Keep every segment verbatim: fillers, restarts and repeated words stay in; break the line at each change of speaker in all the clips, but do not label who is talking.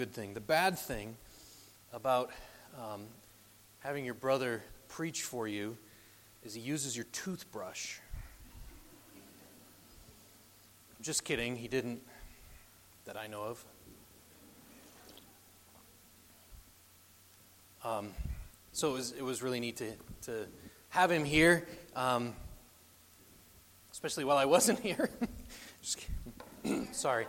Good thing. The bad thing about um, having your brother preach for you is he uses your toothbrush. I'm just kidding. He didn't, that I know of. Um, so it was, it was really neat to, to have him here, um, especially while I wasn't here. Just kidding. Sorry.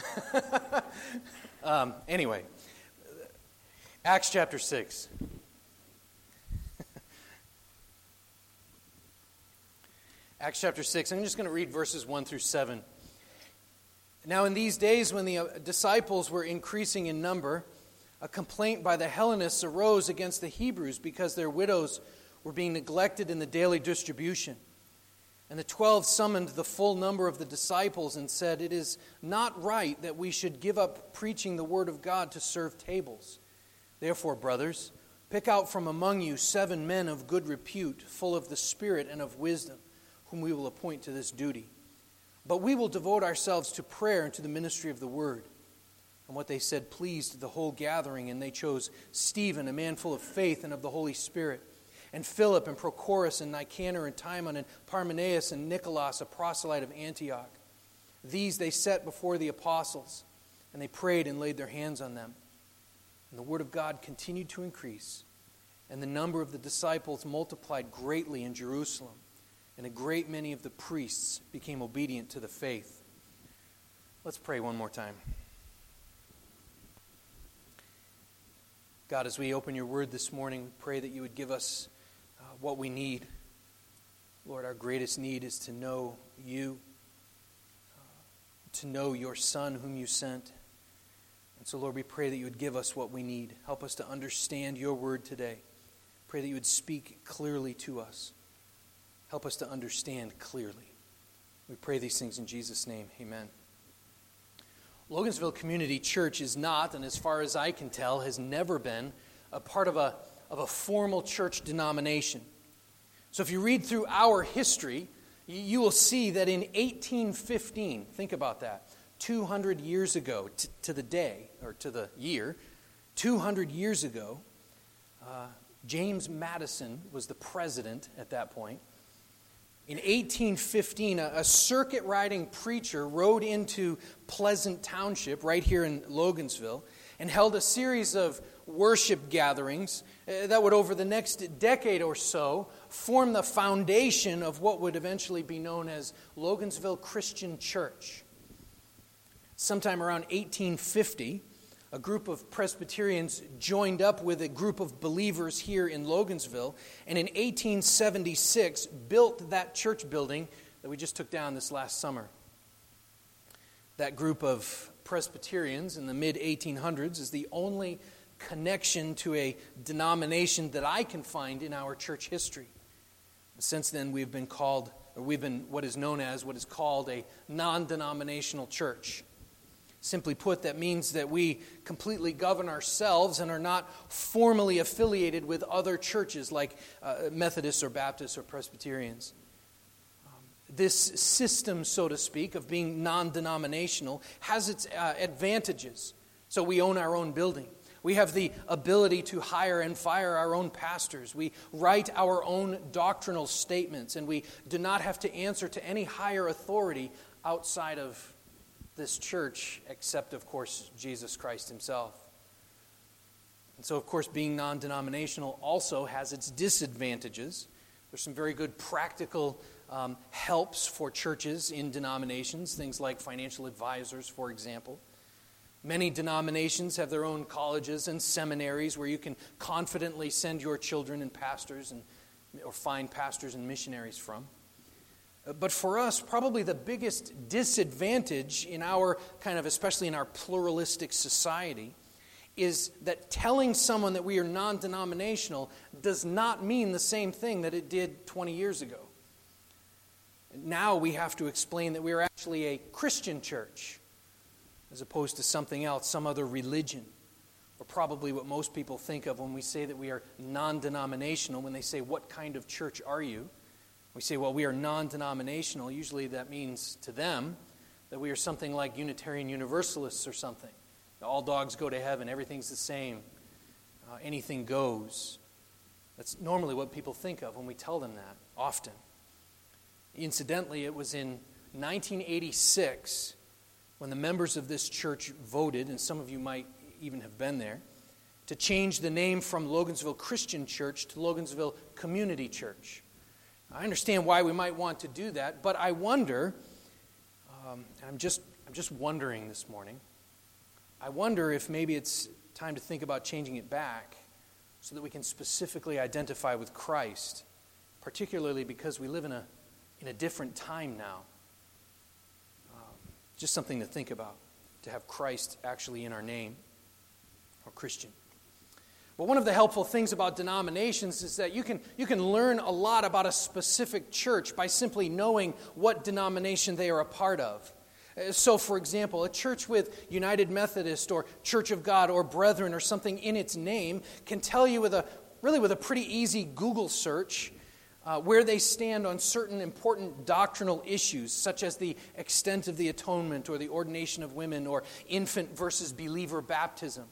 um, anyway, Acts chapter six. Acts chapter six. I'm just going to read verses one through seven. Now in these days when the disciples were increasing in number, a complaint by the Hellenists arose against the Hebrews because their widows were being neglected in the daily distribution. And the twelve summoned the full number of the disciples and said, "It is not right that we should give up preaching the word of God to serve tables. Therefore, brothers, pick out from among you seven men of good repute, full of the Spirit and of wisdom, whom we will appoint to this duty. But we will devote ourselves to prayer and to the ministry of the word." And what they said pleased the whole gathering, and they chose Stephen, a man full of faith and of the Holy Spirit, and Philip and Prochorus and Nicanor and Timon and Parmenas and Nicholas, a proselyte of Antioch. These they set before the apostles, and they prayed and laid their hands on them. And the word of God continued to increase, and the number of the disciples multiplied greatly in Jerusalem, and a great many of the priests became obedient to the faith. Let's pray one more time. God, as we open your word this morning, we pray that you would give us uh, what we need. Lord, our greatest need is to know you, uh, to know your Son whom you sent. And so, Lord, we pray that you would give us what we need. Help us to understand your word today. Pray that you would speak clearly to us. Help us to understand clearly. We pray these things in Jesus' name. Amen. Logansville Community Church is not, and as far as I can tell, has never been a part of a, of a formal church denomination. So if you read through our history, you will see that in eighteen fifteen, think about that, two hundred years ago t- to the day, or to the year, two hundred years ago, uh, James Madison was the president at that point. In eighteen fifteen, a, a circuit-riding preacher rode into Pleasant Township, right here in Logansville, and held a series of worship gatherings uh, that would, over the next decade or so, form the foundation of what would eventually be known as Logansville Christian Church. Sometime around eighteen fifty, a group of Presbyterians joined up with a group of believers here in Logansville, and in eighteen seventy-six built that church building that we just took down this last summer. That group of Presbyterians in the mid eighteen hundreds is the only connection to a denomination that I can find in our church history. Since then, we've been called, or we've been what is known as, what is called a non-denominational church. Simply put, that means that we completely govern ourselves and are not formally affiliated with other churches like uh, Methodists or Baptists or Presbyterians. Um, this system, so to speak, of being non-denominational has its uh, advantages. So we own our own building. We have the ability to hire and fire our own pastors. We write our own doctrinal statements, and we do not have to answer to any higher authority outside of this church, except, of course, Jesus Christ himself. And so, of course, being non-denominational also has its disadvantages. There's some very good practical um, helps for churches in denominations, things like financial advisors, for example. Many denominations have their own colleges and seminaries where you can confidently send your children and pastors and or find pastors and missionaries from. But for us, probably the biggest disadvantage in our kind of, especially in our pluralistic society, is that telling someone that we are non-denominational does not mean the same thing that it did twenty years ago. Now we have to explain that we are actually a Christian church, as opposed to something else, some other religion, or probably what most people think of when we say that we are non-denominational. When they say, "What kind of church are you?" We say, well, we are non-denominational. Usually that means to them that we are something like Unitarian Universalists or something. All dogs go to heaven. Everything's the same. Uh, anything goes. That's normally what people think of when we tell them that, often. Incidentally, it was in nineteen eighty-six when the members of this church voted, and some of you might even have been there, to change the name from Logansville Christian Church to Logansville Community Church. I understand why we might want to do that, but I wonder, um, and I'm just, I'm just wondering this morning, I wonder if maybe it's time to think about changing it back so that we can specifically identify with Christ, particularly because we live in a, in a different time now. Um, just something to think about, to have Christ actually in our name, or Christian. But one of the helpful things about denominations is that you can, you can learn a lot about a specific church by simply knowing what denomination they are a part of. So, for example, a church with United Methodist or Church of God or Brethren or something in its name can tell you with a really with a pretty easy Google search uh, where they stand on certain important doctrinal issues, such as the extent of the atonement or the ordination of women or infant versus believer baptism.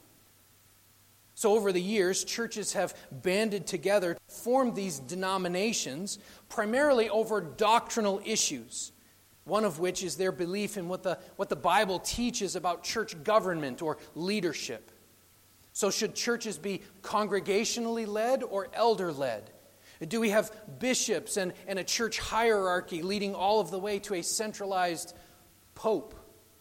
So over the years, churches have banded together to form these denominations primarily over doctrinal issues, one of which is their belief in what the, what the Bible teaches about church government or leadership. So should churches be congregationally led or elder-led? Do we have bishops and, and a church hierarchy leading all of the way to a centralized pope?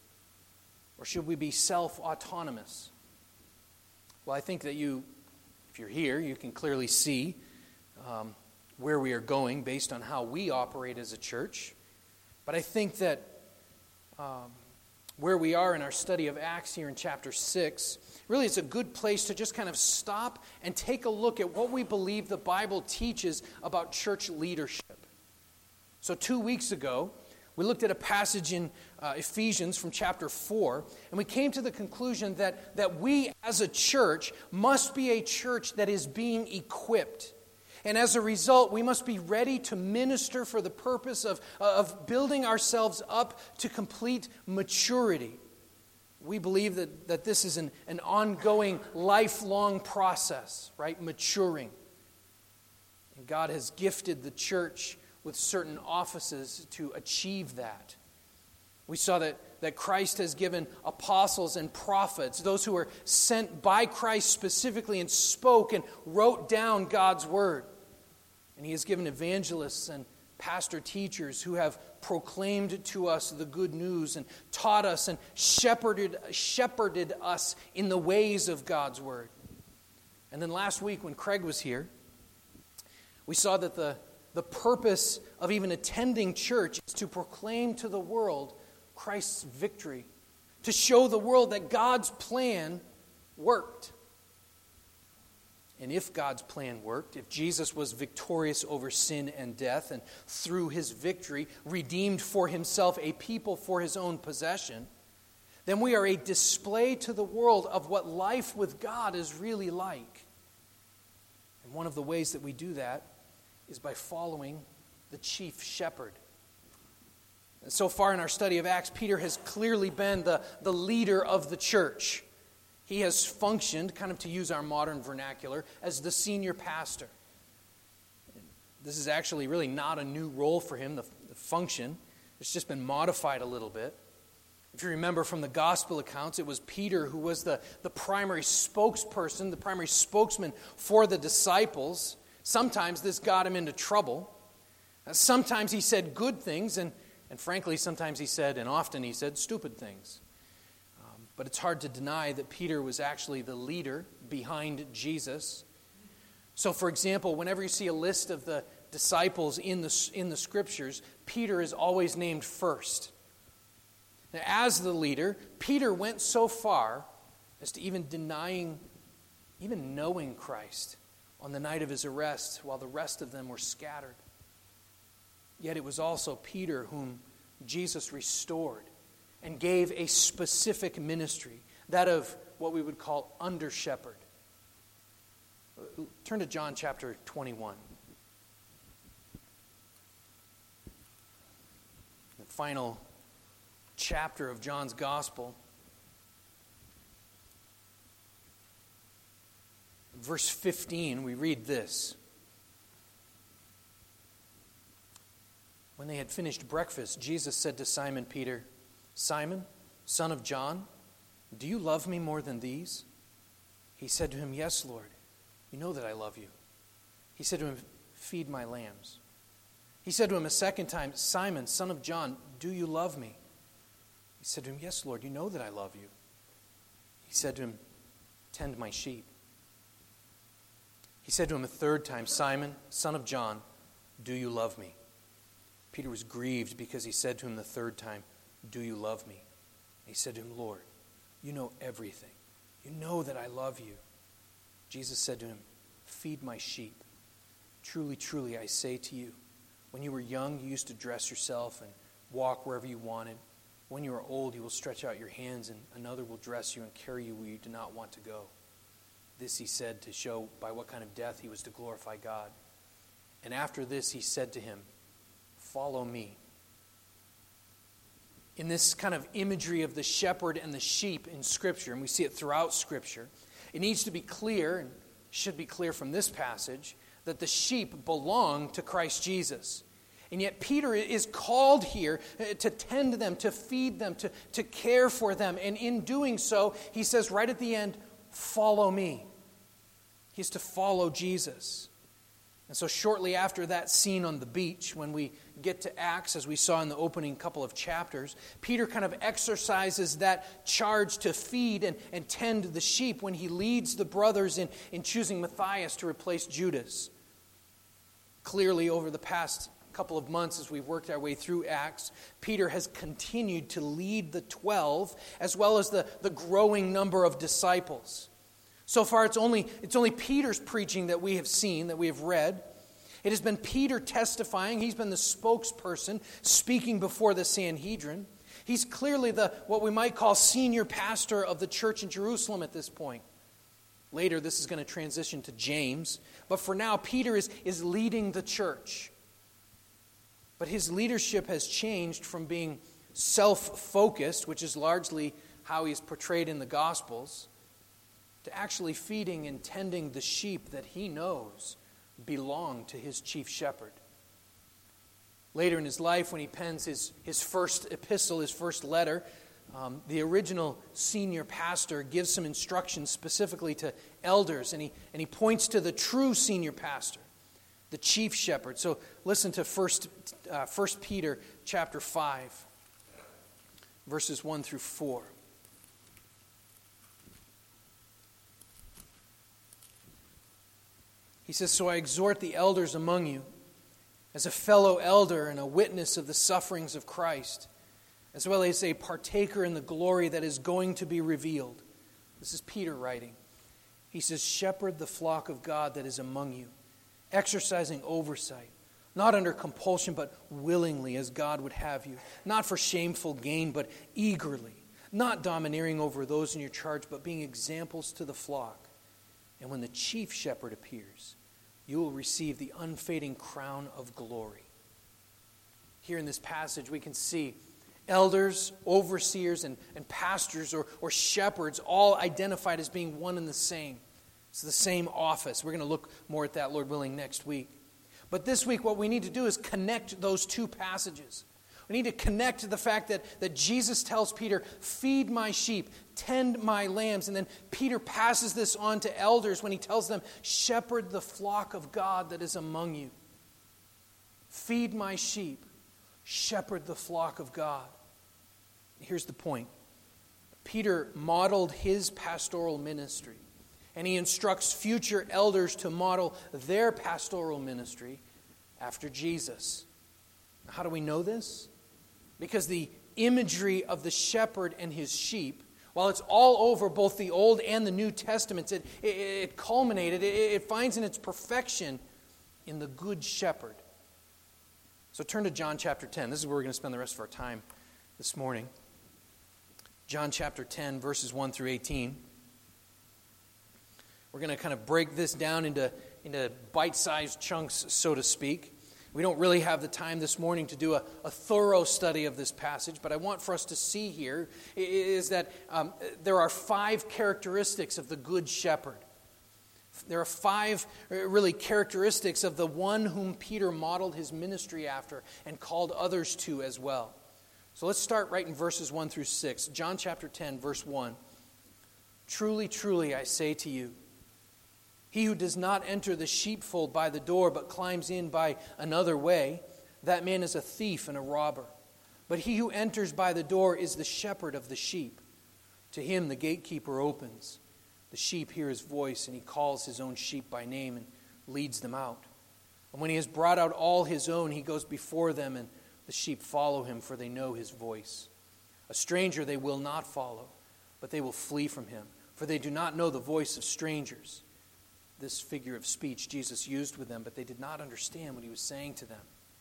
Or should we be self-autonomous? Well, I think that you, if you're here, you can clearly see um, where we are going based on how we operate as a church. But I think that um, where we are in our study of Acts here in chapter six, really it's a good place to just kind of stop and take a look at what we believe the Bible teaches about church leadership. So two weeks ago, we looked at a passage in uh, Ephesians from chapter four, and we came to the conclusion that, that we as a church must be a church that is being equipped. And as a result, we must be ready to minister for the purpose of, of building ourselves up to complete maturity. We believe that, that this is an, an ongoing, lifelong process, right? Maturing. And God has gifted the church with certain offices to achieve that. We saw that, that Christ has given apostles and prophets, those who were sent by Christ specifically and spoke and wrote down God's word. And He has given evangelists and pastor teachers who have proclaimed to us the good news and taught us and shepherded, shepherded us in the ways of God's word. And then last week when Craig was here, we saw that the The purpose of even attending church is to proclaim to the world Christ's victory, to show the world that God's plan worked. And if God's plan worked, if Jesus was victorious over sin and death and through His victory redeemed for Himself a people for His own possession, then we are a display to the world of what life with God is really like. And one of the ways that we do that is by following the chief shepherd. And so far in our study of Acts, Peter has clearly been the, the leader of the church. He has functioned, kind of to use our modern vernacular, as the senior pastor. This is actually really not a new role for him, the, the function. It's just been modified a little bit. If you remember from the gospel accounts, it was Peter who was the, the primary spokesperson, the primary spokesman for the disciples. Sometimes this got him into trouble. Sometimes he said good things, and, and frankly, sometimes he said, and often he said, stupid things. Um, but it's hard to deny that Peter was actually the leader behind Jesus. So, for example, whenever you see a list of the disciples in the, in the Scriptures, Peter is always named first. Now, as the leader, Peter went so far as to even denying, even knowing Christ on the night of his arrest, while the rest of them were scattered. Yet it was also Peter whom Jesus restored and gave a specific ministry, that of what we would call under-shepherd. Turn to John chapter twenty-one. The final chapter of John's Gospel. verse fifteen, we read this. When they had finished breakfast, Jesus said to Simon Peter, "Simon, son of John, do you love me more than these?" He said to him, "Yes, Lord, you know that I love you." He said to him, "Feed my lambs." He said to him a second time, "Simon, son of John, do you love me?" He said to him, "Yes, Lord, you know that I love you." He said to him, "Tend my sheep." He said to him a third time, "Simon, son of John, do you love me?" Peter was grieved because he said to him the third time, "Do you love me?" He said to him, "Lord, you know everything. You know that I love you." Jesus said to him, "Feed my sheep. Truly, truly, I say to you, when you were young, you used to dress yourself and walk wherever you wanted. When you are old, you will stretch out your hands, and another will dress you and carry you where you do not want to go." This he said to show by what kind of death he was to glorify God. And after this he said to him, "Follow me." In this kind of imagery of the shepherd and the sheep in Scripture, and we see it throughout Scripture, it needs to be clear, and should be clear from this passage, that the sheep belong to Christ Jesus. And yet Peter is called here to tend them, to feed them, to, to care for them. And in doing so, he says right at the end, "Follow me." He's to follow Jesus. And so shortly after that scene on the beach, when we get to Acts, as we saw in the opening couple of chapters, Peter kind of exercises that charge to feed and, and tend the sheep when he leads the brothers in, in choosing Matthias to replace Judas. Clearly, over the past couple of months as we've worked our way through Acts, Peter has continued to lead the twelve as well as the, the growing number of disciples. So far, it's only, it's only Peter's preaching that we have seen, that we have read. It has been Peter testifying. He's been the spokesperson speaking before the Sanhedrin. He's clearly the what we might call senior pastor of the church in Jerusalem at this point. Later, this is going to transition to James. But for now, Peter is, is leading the church. But his leadership has changed from being self-focused, which is largely how he's portrayed in the Gospels, to actually feeding and tending the sheep that he knows belong to his chief shepherd. Later in his life, when he pens his, his first epistle, his first letter, um, the original senior pastor gives some instructions specifically to elders, and he, and he points to the true senior pastor, the chief shepherd. So listen to First uh, First Peter chapter five, verses one through four. He says, "So I exhort the elders among you, as a fellow elder and a witness of the sufferings of Christ, as well as a partaker in the glory that is going to be revealed." This is Peter writing. He says, "Shepherd the flock of God that is among you, exercising oversight, not under compulsion, but willingly, as God would have you, not for shameful gain, but eagerly, not domineering over those in your charge, but being examples to the flock. And when the chief shepherd appears, you will receive the unfading crown of glory." Here in this passage, we can see elders, overseers, and, and pastors or, or shepherds all identified as being one and the same. It's the same office. We're going to look more at that, Lord willing, next week. But this week, what we need to do is connect those two passages. We need to connect to the fact that, that Jesus tells Peter, "Feed my sheep, tend my lambs." And then Peter passes this on to elders when he tells them, "Shepherd the flock of God that is among you." Feed my sheep, shepherd the flock of God. Here's the point. Peter modeled his pastoral ministry, and he instructs future elders to model their pastoral ministry after Jesus. How do we know this? Because the imagery of the shepherd and his sheep, while it's all over both the Old and the New Testaments, it, it, it culminated, it, it finds in its perfection in the Good Shepherd. So turn to John chapter ten. This is where we're going to spend the rest of our time this morning. John chapter ten, verses one through eighteen. We're going to kind of break this down into, into bite-sized chunks, so to speak. We don't really have the time this morning to do a, a thorough study of this passage, but I want for us to see here is that um, there are five characteristics of the Good Shepherd. there are five really characteristics of the one whom Peter modeled his ministry after and called others to as well. So let's start right in verses one through six. John chapter ten, verse one. Truly, truly, I say to you, he who does not enter the sheepfold by the door, but climbs in by another way, that man is a thief and a robber. But he who enters by the door is the shepherd of the sheep. To him the gatekeeper opens. The sheep hear his voice, and he calls his own sheep by name and leads them out. And when he has brought out all his own, he goes before them, and the sheep follow him, for they know his voice. A stranger they will not follow, but they will flee from him, for they do not know the voice of strangers. This figure of speech Jesus used with them, but they did not understand what he was saying to them.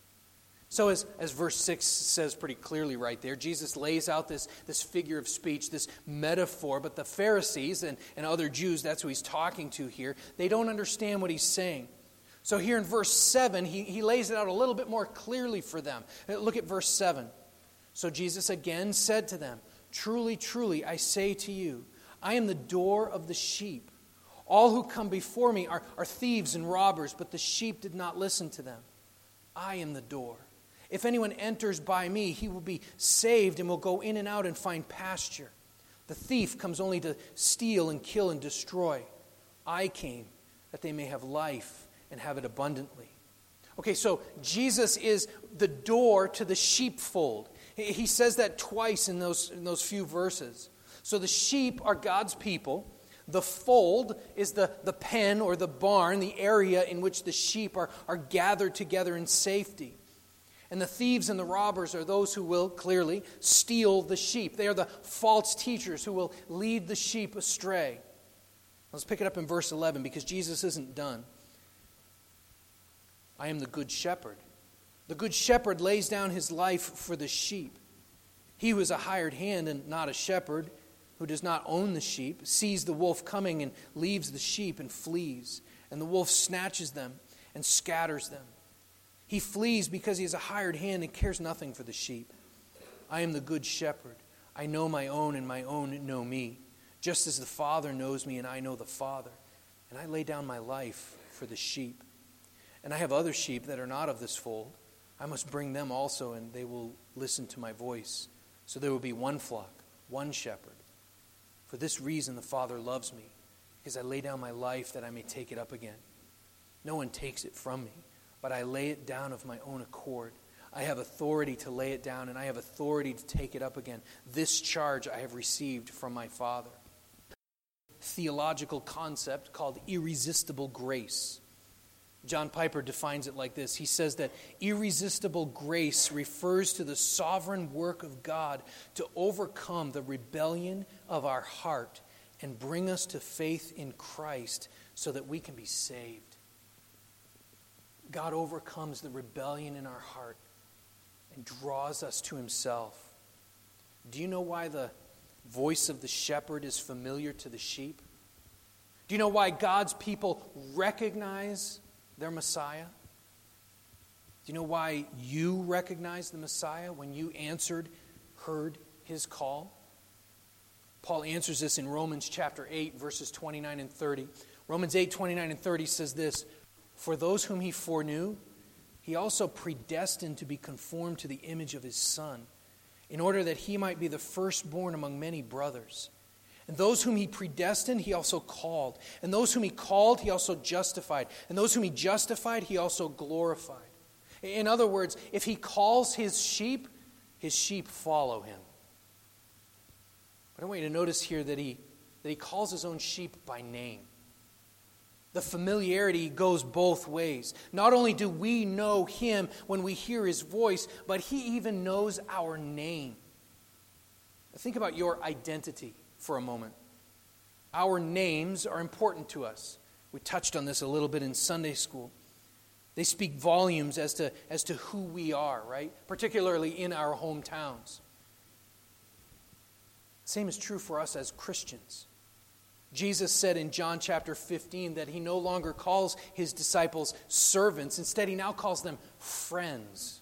So as, as verse six says pretty clearly right there, Jesus lays out this, this figure of speech, this metaphor, but the Pharisees and, and other Jews, that's who he's talking to here, they don't understand what he's saying. So here in verse seven, he, he lays it out a little bit more clearly for them. Look at verse seven. So Jesus again said to them, truly, truly, I say to you, I am the door of the sheep. All who come before me are, are thieves and robbers, but the sheep did not listen to them. I am the door. If anyone enters by me, he will be saved and will go in and out and find pasture. The thief comes only to steal and kill and destroy. I came that they may have life and have it abundantly. Okay, so Jesus is the door to the sheepfold. He says that twice in those, in those few verses. So the sheep are God's people. The fold is the, the pen or the barn, the area in which the sheep are, are gathered together in safety. And the thieves and the robbers are those who will clearly steal the sheep. They are the false teachers who will lead the sheep astray. Let's pick it up in verse eleven because Jesus isn't done. I am the good shepherd. The good shepherd lays down his life for the sheep. He who is a hired hand and not a shepherd, who does not own the sheep, sees the wolf coming and leaves the sheep and flees. And the wolf snatches them and scatters them. He flees because he is a hired hand and cares nothing for the sheep. I am the good shepherd. I know my own and my own know me. Just as the Father knows me and I know the Father. And I lay down my life for the sheep. And I have other sheep that are not of this fold. I must bring them also, and they will listen to my voice. So there will be one flock, one shepherd. For this reason the Father loves me, because I lay down my life that I may take it up again. No one takes it from me, but I lay it down of my own accord. I have authority to lay it down, and I have authority to take it up again. This charge I have received from my Father. Theological concept called irresistible grace. John Piper defines it like this. He says that irresistible grace refers to the sovereign work of God to overcome the rebellion of our heart and bring us to faith in Christ so that we can be saved. God overcomes the rebellion in our heart and draws us to himself. Do you know why the voice of the shepherd is familiar to the sheep? Do you know why God's people recognize their Messiah? Do you know why you recognize the Messiah when you answered, heard his call? Paul answers this in Romans chapter eight, verses twenty-nine and thirty. Romans eight, twenty-nine and thirty says this, for those whom he foreknew, he also predestined to be conformed to the image of his Son, in order that he might be the firstborn among many brothers. And those whom he predestined, he also called. And those whom he called, he also justified. And those whom he justified, he also glorified. In other words, if he calls his sheep, his sheep follow him. But I want you to notice here that he, that he calls his own sheep by name. The familiarity goes both ways. Not only do we know him when we hear his voice, but he even knows our name. Think about your identity for a moment. Our names are important to us. We touched on this a little bit in Sunday school. They speak volumes as to, as to who we are, right? Particularly in our hometowns. Same is true for us as Christians. Jesus said in John chapter fifteen that he no longer calls his disciples servants. Instead, he now calls them friends.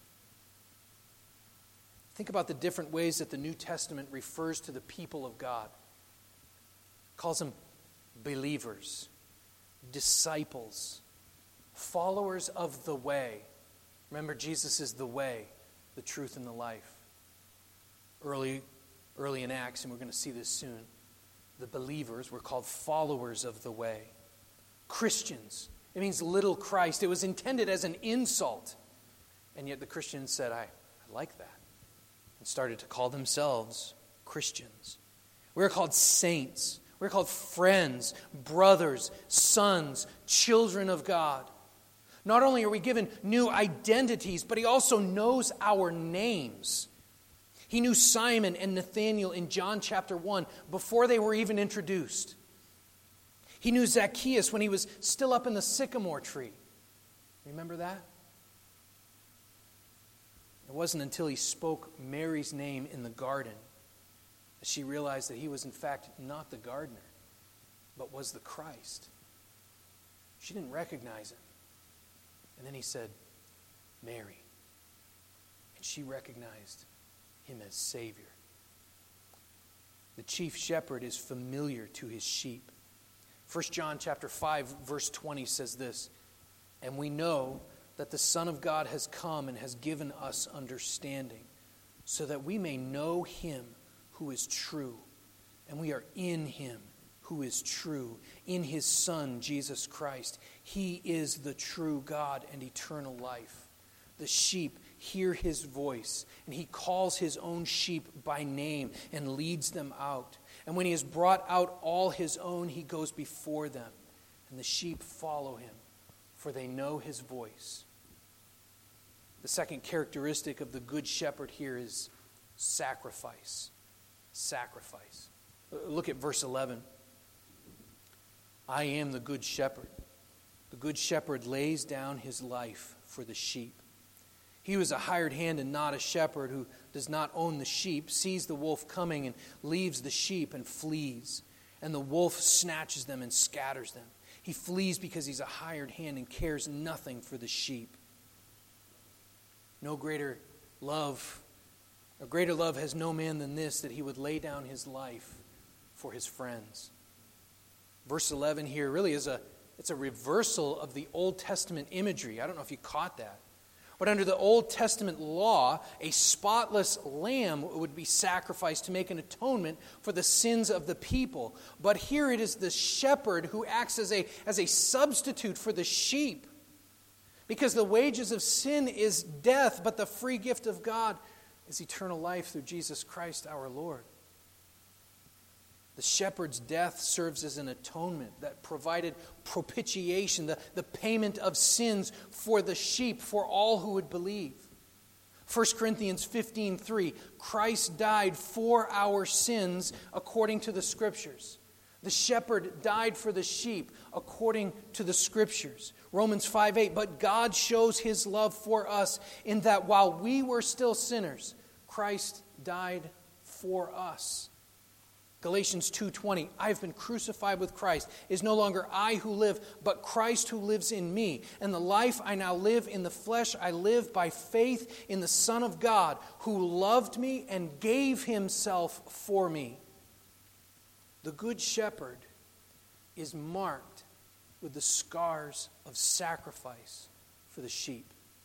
Think about the different ways that the New Testament refers to the people of God. It calls them believers, disciples, followers of the way. Remember, Jesus is the way, the truth, and the life. Early, early in Acts, and we're going to see this soon, the believers were called followers of the way. Christians, it means little Christ. It was intended as an insult. And yet the Christians said, I, I like that, and started to call themselves Christians. We're called saints. We're called friends, brothers, sons, children of God. Not only are we given new identities, but he also knows our names. He knew Simon and Nathanael in John chapter one before they were even introduced. He knew Zacchaeus when he was still up in the sycamore tree. Remember that? It wasn't until he spoke Mary's name in the garden that she realized that he was in fact not the gardener, but was the Christ. She didn't recognize him. And then he said, Mary. And she recognized him as Savior. The chief shepherd is familiar to his sheep. First John chapter five, verse twenty says this, and we know that the Son of God has come and has given us understanding, so that we may know him who is true. And we are in him who is true, in his Son, Jesus Christ. He is the true God and eternal life. The sheep hear his voice, and he calls his own sheep by name and leads them out. And when he has brought out all his own, he goes before them, and the sheep follow him, for they know his voice. The second characteristic of the good shepherd here is sacrifice. Sacrifice. Look at verse eleven. I am the good shepherd. The good shepherd lays down his life for the sheep. He who is a hired hand and not a shepherd, who does not own the sheep, sees the wolf coming and leaves the sheep and flees. And the wolf snatches them and scatters them. He flees because he's a hired hand and cares nothing for the sheep. No greater love, a greater love has no man than this, that he would lay down his life for his friends. Verse eleven here really is a, it's a reversal of the Old Testament imagery. I don't know if you caught that. But under the Old Testament law, a spotless lamb would be sacrificed to make an atonement for the sins of the people. But here it is the shepherd who acts as a, as a substitute for the sheep. Because the wages of sin is death, but the free gift of God is eternal life through Jesus Christ our Lord. The shepherd's death serves as an atonement that provided propitiation, the, the payment of sins for the sheep, for all who would believe. First Corinthians fifteen three, Christ died for our sins according to the Scriptures. The shepherd died for the sheep according to the Scriptures. Romans five eight, but God shows his love for us in that while we were still sinners, Christ died for us. Galatians two twenty, I have been crucified with Christ. It is no longer I who live, but Christ who lives in me. And the life I now live in the flesh, I live by faith in the Son of God, who loved me and gave himself for me. The Good Shepherd is marked with the scars of sacrifice for the sheep.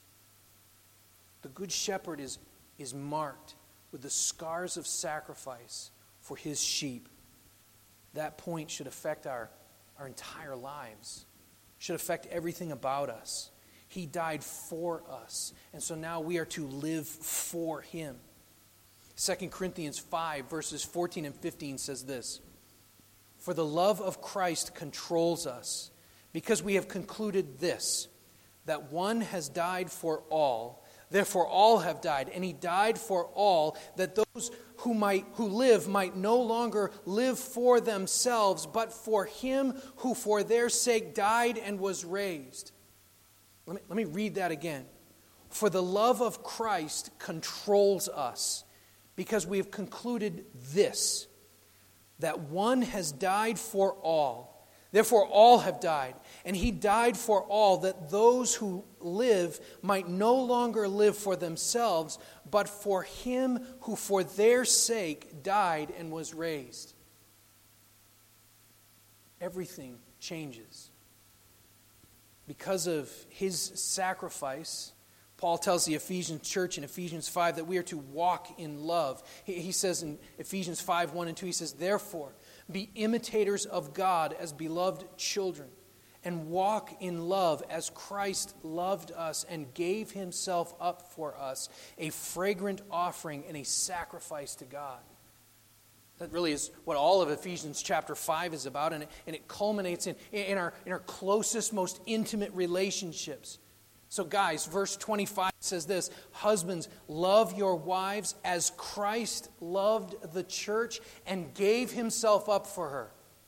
The Good Shepherd is, is marked with the scars of sacrifice for his sheep. That point should affect our, our entire lives. Should affect everything about us. He died for us. And so now we are to live for him. Second Corinthians five, verses fourteen and fifteen says this. For the love of Christ controls us, because we have concluded this, that one has died for all, therefore all have died, and he died for all, that those who might who live might no longer live for themselves, but for him who for their sake died and was raised. Let me, let me read that again. For the love of Christ controls us, because we have concluded this, that one has died for all, therefore all have died, and he died for all, that those who live might no longer live for themselves, but for him who for their sake died and was raised. Everything changes because of his sacrifice, Paul tells the Ephesian church in Ephesians five that we are to walk in love. He, he says in Ephesians five, one and two, he says, "Therefore, be imitators of God as beloved children, and walk in love as Christ loved us and gave himself up for us, a fragrant offering and a sacrifice to God." That really is what all of Ephesians chapter five is about, and it, and it culminates in, in, our, in our closest, most intimate relationships. So guys, verse twenty-five says this, "Husbands, love your wives as Christ loved the church and gave himself up for her."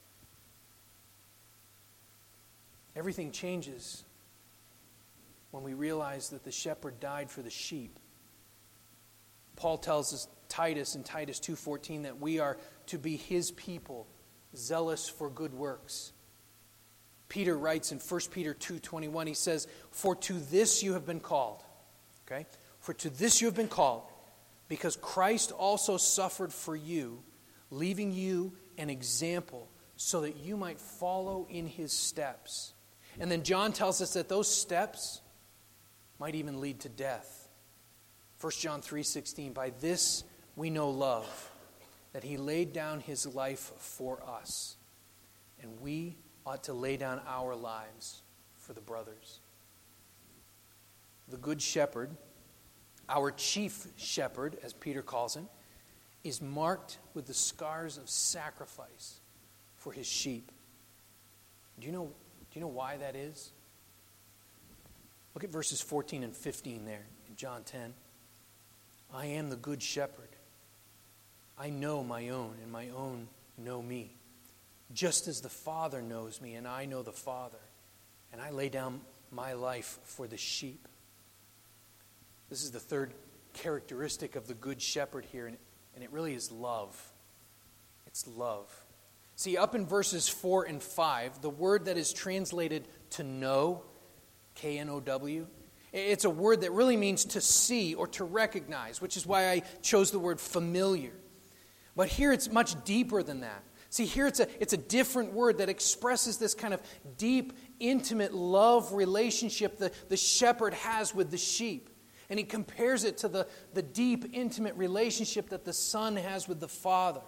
Everything changes when we realize that the shepherd died for the sheep. Paul tells us, Titus in Titus two fourteen, that we are to be his people, zealous for good works. Peter writes in First Peter two twenty-one, he says, "For to this you have been called." Okay? "For to this you have been called, because Christ also suffered for you, leaving you an example, so that you might follow in his steps." And then John tells us that those steps might even lead to death. First John three sixteen, "By this we know love, that he laid down his life for us, and we ought to lay down our lives for the brothers." The good shepherd, our chief shepherd, as Peter calls him, is marked with the scars of sacrifice for his sheep. Do you know, do you know why that is? Look at verses fourteen and fifteen there in John ten. "I am the good shepherd. I know my own, and my own know me. Just as the Father knows me, and I know the Father, and I lay down my life for the sheep." This is the third characteristic of the good shepherd here, and it really is love. It's love. See, up in verses four and five, the word that is translated to know, K N O W, it's a word that really means to see or to recognize, which is why I chose the word familiar. But here it's much deeper than that. See, here it's a, it's a different word that expresses this kind of deep, intimate love relationship that the shepherd has with the sheep. And he compares it to the, the deep, intimate relationship that the Son has with the Father.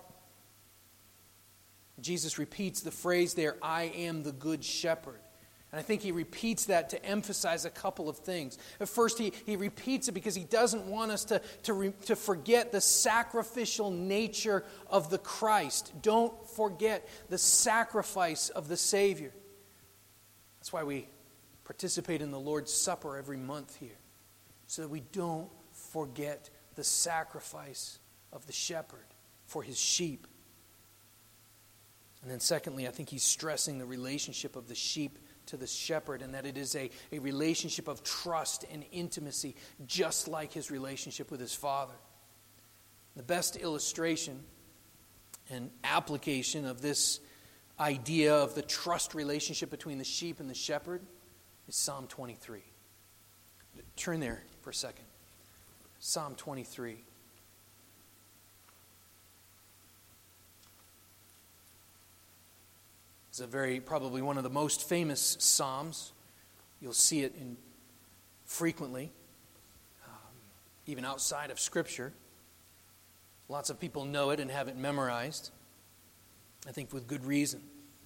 Jesus repeats the phrase there, "I am the good shepherd." And I think he repeats that to emphasize a couple of things. At first, he, he repeats it because he doesn't want us to, to, re, to forget the sacrificial nature of the Christ. Don't forget the sacrifice of the Savior. That's why we participate in the Lord's Supper every month here, so that we don't forget the sacrifice of the shepherd for his sheep. And then secondly, I think he's stressing the relationship of the sheep to the shepherd, and that it is a, a relationship of trust and intimacy, just like his relationship with his Father. The best illustration and application of this idea of the trust relationship between the sheep and the shepherd is Psalm twenty-three. Turn there for a second. Psalm twenty-three. It's a very, probably one of the most famous psalms. You'll see it in frequently, um, even outside of Scripture. Lots of people know it and have it memorized, I think with good reason.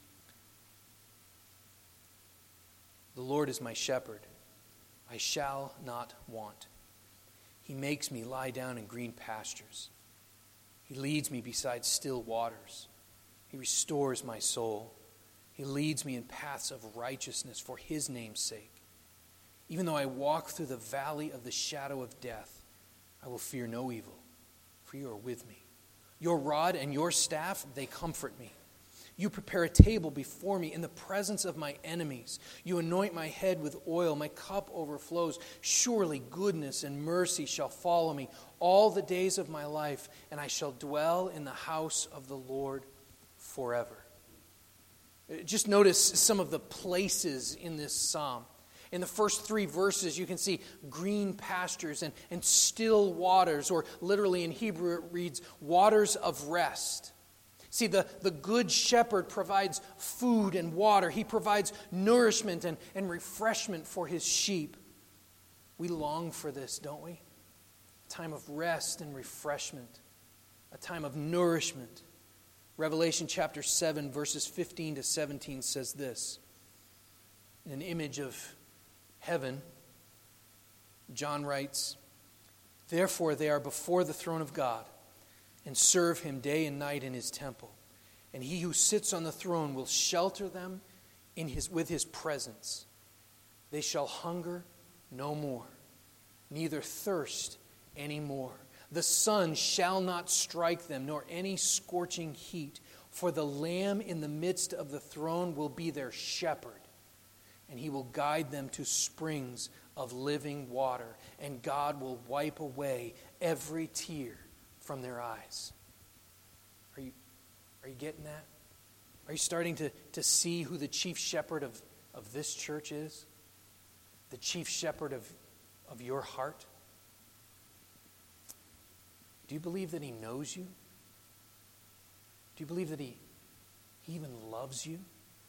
"The Lord is my shepherd. I shall not want. He makes me lie down in green pastures. He leads me beside still waters. He restores my soul. He leads me in paths of righteousness for his name's sake. Even though I walk through the valley of the shadow of death, I will fear no evil, for you are with me. Your rod and your staff, they comfort me. You prepare a table before me in the presence of my enemies. You anoint my head with oil. My cup overflows. Surely goodness and mercy shall follow me all the days of my life, and I shall dwell in the house of the Lord forever." Just notice some of the places in this psalm. In the first three verses, you can see green pastures and, and still waters, or literally in Hebrew it reads, waters of rest. See, the, the good shepherd provides food and water. He provides nourishment and, and refreshment for his sheep. We long for this, don't we? A time of rest and refreshment. A time of nourishment. Revelation chapter seven, verses fifteen to seventeen says this. In an image of heaven, John writes, "Therefore they are before the throne of God, and serve him day and night in his temple. And he who sits on the throne will shelter them in his, with his presence. They shall hunger no more, neither thirst any more. The sun shall not strike them, nor any scorching heat. For the Lamb in the midst of the throne will be their shepherd, and he will guide them to springs of living water, and God will wipe away every tear from their eyes." Are you, are you getting that? Are you starting to, to see who the chief shepherd of, of this church is? The chief shepherd of, of your heart? Do you believe that he knows you? Do you believe that he, he even loves you?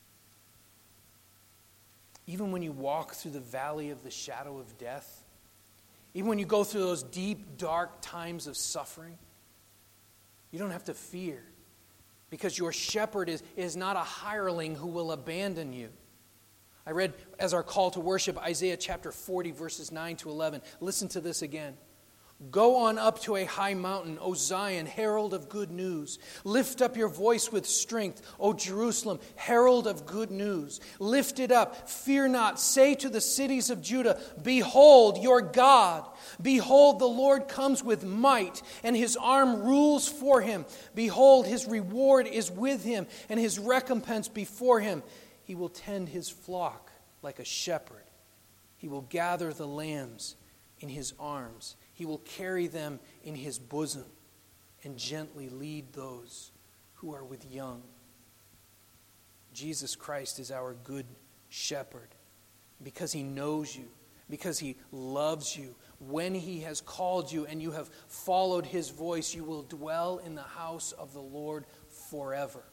Even when you walk through the valley of the shadow of death, even when you go through those deep, dark times of suffering, you don't have to fear, because your shepherd is, is not a hireling who will abandon you. I read, as our call to worship, Isaiah chapter forty, verses nine to eleven. Listen to this again. "Go on up to a high mountain, O Zion, herald of good news. Lift up your voice with strength, O Jerusalem, herald of good news. Lift it up, fear not. Say to the cities of Judah, behold your God. Behold, the Lord comes with might, and his arm rules for him. Behold, his reward is with him, and his recompense before him. He will tend his flock like a shepherd. He will gather the lambs in his arms. He will carry them in his bosom and gently lead those who are with young." Jesus Christ is our good shepherd because he knows you, because he loves you. When he has called you and you have followed his voice, you will dwell in the house of the Lord forever.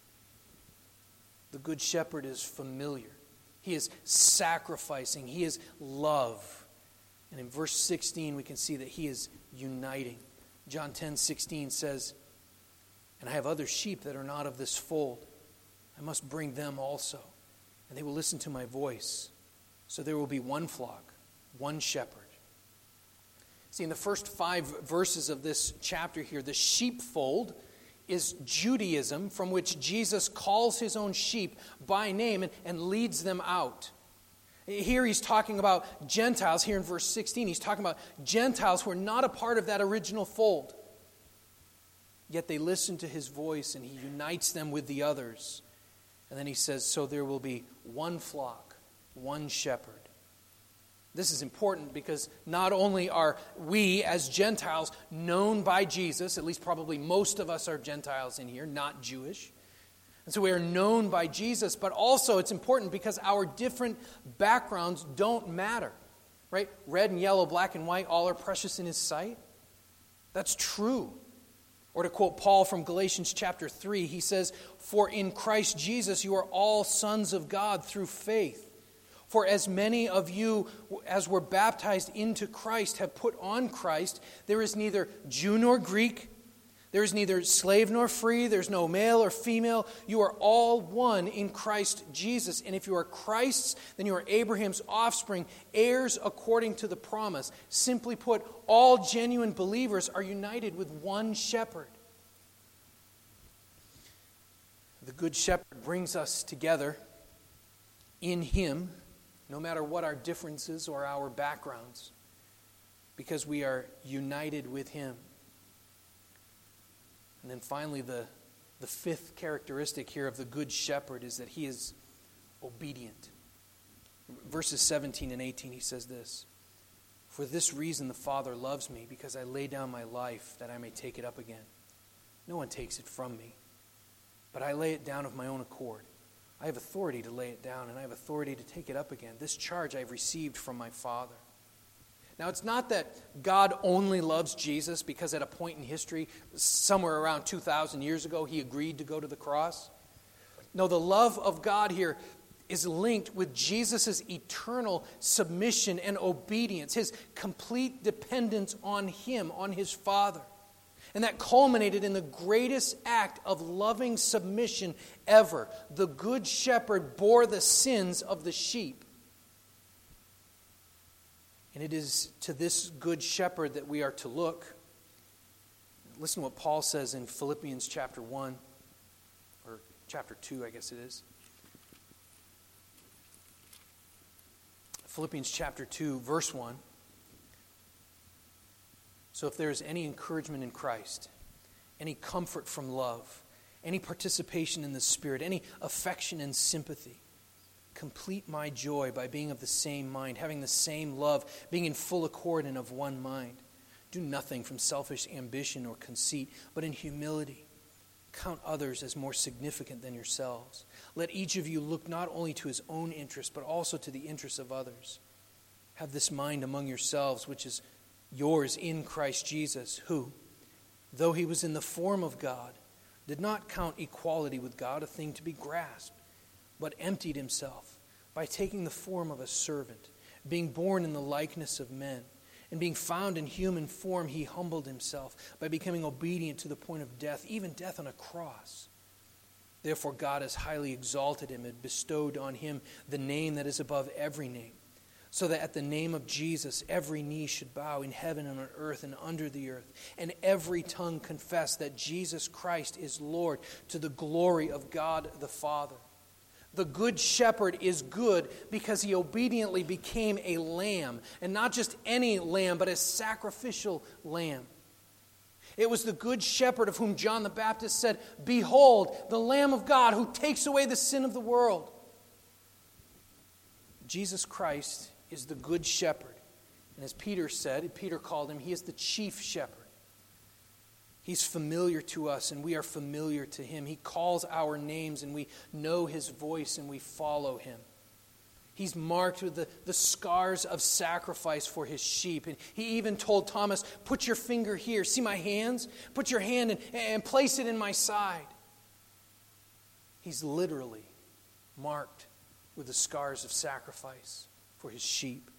The good shepherd is familiar. He is sacrificing. He is love. And in verse sixteen, we can see that he is uniting. John ten sixteen says, "And I have other sheep that are not of this fold. I must bring them also, and they will listen to my voice. So there will be one flock, one shepherd." See, in the first five verses of this chapter here, the sheepfold is Judaism, from which Jesus calls his own sheep by name and, and leads them out. Here he's talking about Gentiles. Here in verse sixteen, he's talking about Gentiles who are not a part of that original fold. Yet they listen to his voice and he unites them with the others. And then he says, so there will be one flock, one shepherd. This is important because not only are we as Gentiles known by Jesus, at least probably most of us are Gentiles in here, not Jewish. And so we are known by Jesus, but also it's important because our different backgrounds don't matter, right? Red and yellow, black and white, all are precious in his sight. That's true. Or to quote Paul from Galatians chapter three, he says, "For in Christ Jesus you are all sons of God through faith. For as many of you as were baptized into Christ have put on Christ. There is neither Jew nor Greek. There is neither slave nor free. There's no male or female. You are all one in Christ Jesus. And if you are Christ's, then you are Abraham's offspring, heirs according to the promise." Simply put, all genuine believers are united with one shepherd. The good shepherd brings us together in him, no matter what our differences or our backgrounds, because we are united with him. And then finally, the, the fifth characteristic here of the good shepherd is that he is obedient. Verses seventeen and eighteen, he says this, "For this reason the Father loves me, because I lay down my life that I may take it up again. No one takes it from me, but I lay it down of my own accord. I have authority to lay it down, and I have authority to take it up again. This charge I have received from my Father. Now, it's not that God only loves Jesus because at a point in history, somewhere around two thousand years ago, he agreed to go to the cross. No, the love of God here is linked with Jesus' eternal submission and obedience, his complete dependence on him, on his Father. And that culminated in the greatest act of loving submission ever. The Good Shepherd bore the sins of the sheep. And it is to this Good Shepherd that we are to look. Listen to what Paul says in Philippians chapter one, or chapter two, I guess it is. Philippians chapter two, verse one. So if there is any encouragement in Christ, any comfort from love, any participation in the Spirit, any affection and sympathy, complete my joy by being of the same mind, having the same love, being in full accord and of one mind. Do nothing from selfish ambition or conceit, but in humility count others as more significant than yourselves. Let each of you look not only to his own interest, but also to the interests of others. Have this mind among yourselves, which is yours in Christ Jesus, who, though he was in the form of God, did not count equality with God a thing to be grasped, but emptied himself by taking the form of a servant, being born in the likeness of men, and being found in human form, he humbled himself by becoming obedient to the point of death, even death on a cross. Therefore God has highly exalted him and bestowed on him the name that is above every name, so that at the name of Jesus every knee should bow in heaven and on earth and under the earth, and every tongue confess that Jesus Christ is Lord, to the glory of God the Father. The Good Shepherd is good because he obediently became a lamb, and not just any lamb, but a sacrificial lamb. It was the Good Shepherd of whom John the Baptist said, "Behold, the Lamb of God who takes away the sin of the world." Jesus Christ is the Good Shepherd. And as Peter said, Peter called him, he is the chief shepherd. He's familiar to us and we are familiar to him. He calls our names and we know his voice and we follow him. He's marked with the, the scars of sacrifice for his sheep. And he even told Thomas, "Put your finger here. See my hands? Put your hand in, and place it in my side." He's literally marked with the scars of sacrifice for his sheep.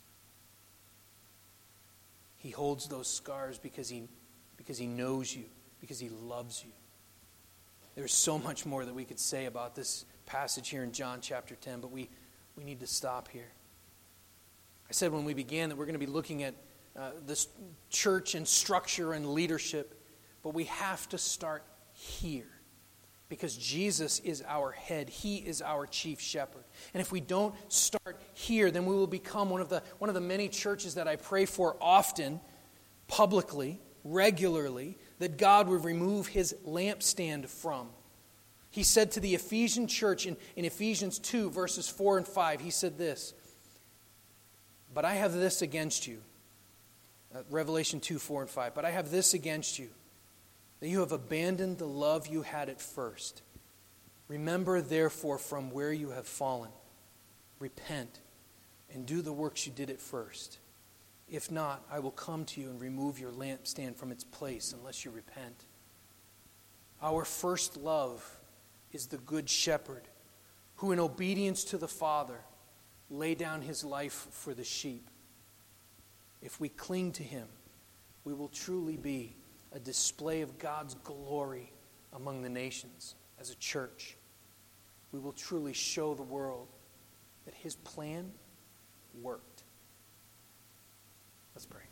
He holds those scars because he, because he knows you, because he loves you. There's so much more that we could say about this passage here in John chapter ten, but we, we need to stop here. I said when we began that we're going to be looking at uh, this church and structure and leadership, but we have to start here. Because Jesus is our head. He is our chief shepherd. And if we don't start here, then we will become one of the, one of the many churches that I pray for often, publicly, regularly, that God would remove his lampstand from. He said to the Ephesian church in, in Ephesians two, verses four and five, he said this, "But I have this against you." Uh, Revelation two, four and five. "But I have this against you, that you have abandoned the love you had at first. Remember, therefore, from where you have fallen. Repent and do the works you did at first. If not, I will come to you and remove your lampstand from its place unless you repent." Our first love is the Good Shepherd, who in obedience to the Father laid down his life for the sheep. If we cling to him, we will truly be a display of God's glory among the nations as a church. We will truly show the world that his plan worked. Let's pray.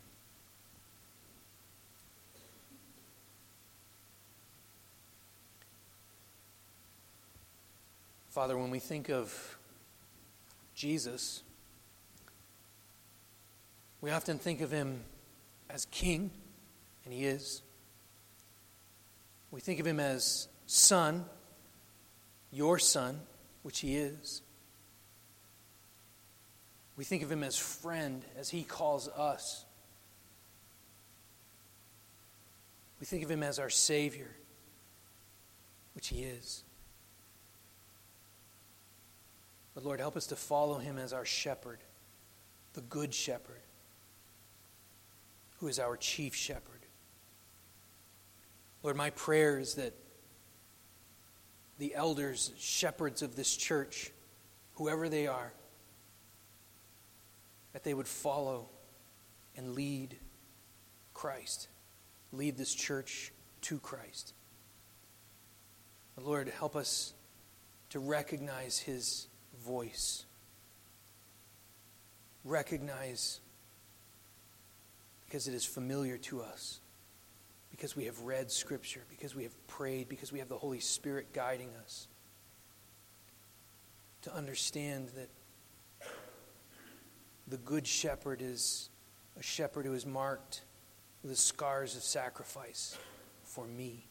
Father, when we think of Jesus, we often think of him as king, and he is. We think of him as son, your son, which he is. We think of him as friend, as he calls us. We think of him as our Savior, which he is. But Lord, help us to follow him as our shepherd, the Good Shepherd, who is our chief shepherd. Lord, my prayer is that the elders, shepherds of this church, whoever they are, that they would follow and lead Christ, lead this church to Christ. But Lord, help us to recognize his voice. Recognize because it is familiar to us, because we have read Scripture, because we have prayed, because we have the Holy Spirit guiding us. To understand that the Good Shepherd is a shepherd who is marked with the scars of sacrifice for me.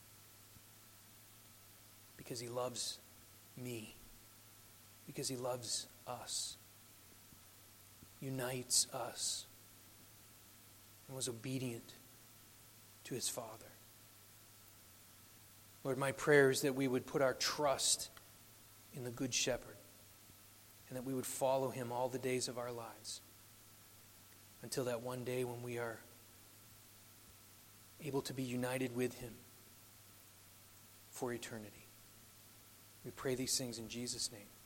Because he loves me. Because he loves us. Unites us. And was obedient to his Father. Lord, my prayer is that we would put our trust in the Good Shepherd. And that we would follow him all the days of our lives. Until that one day when we are able to be united with him for eternity. We pray these things in Jesus' name.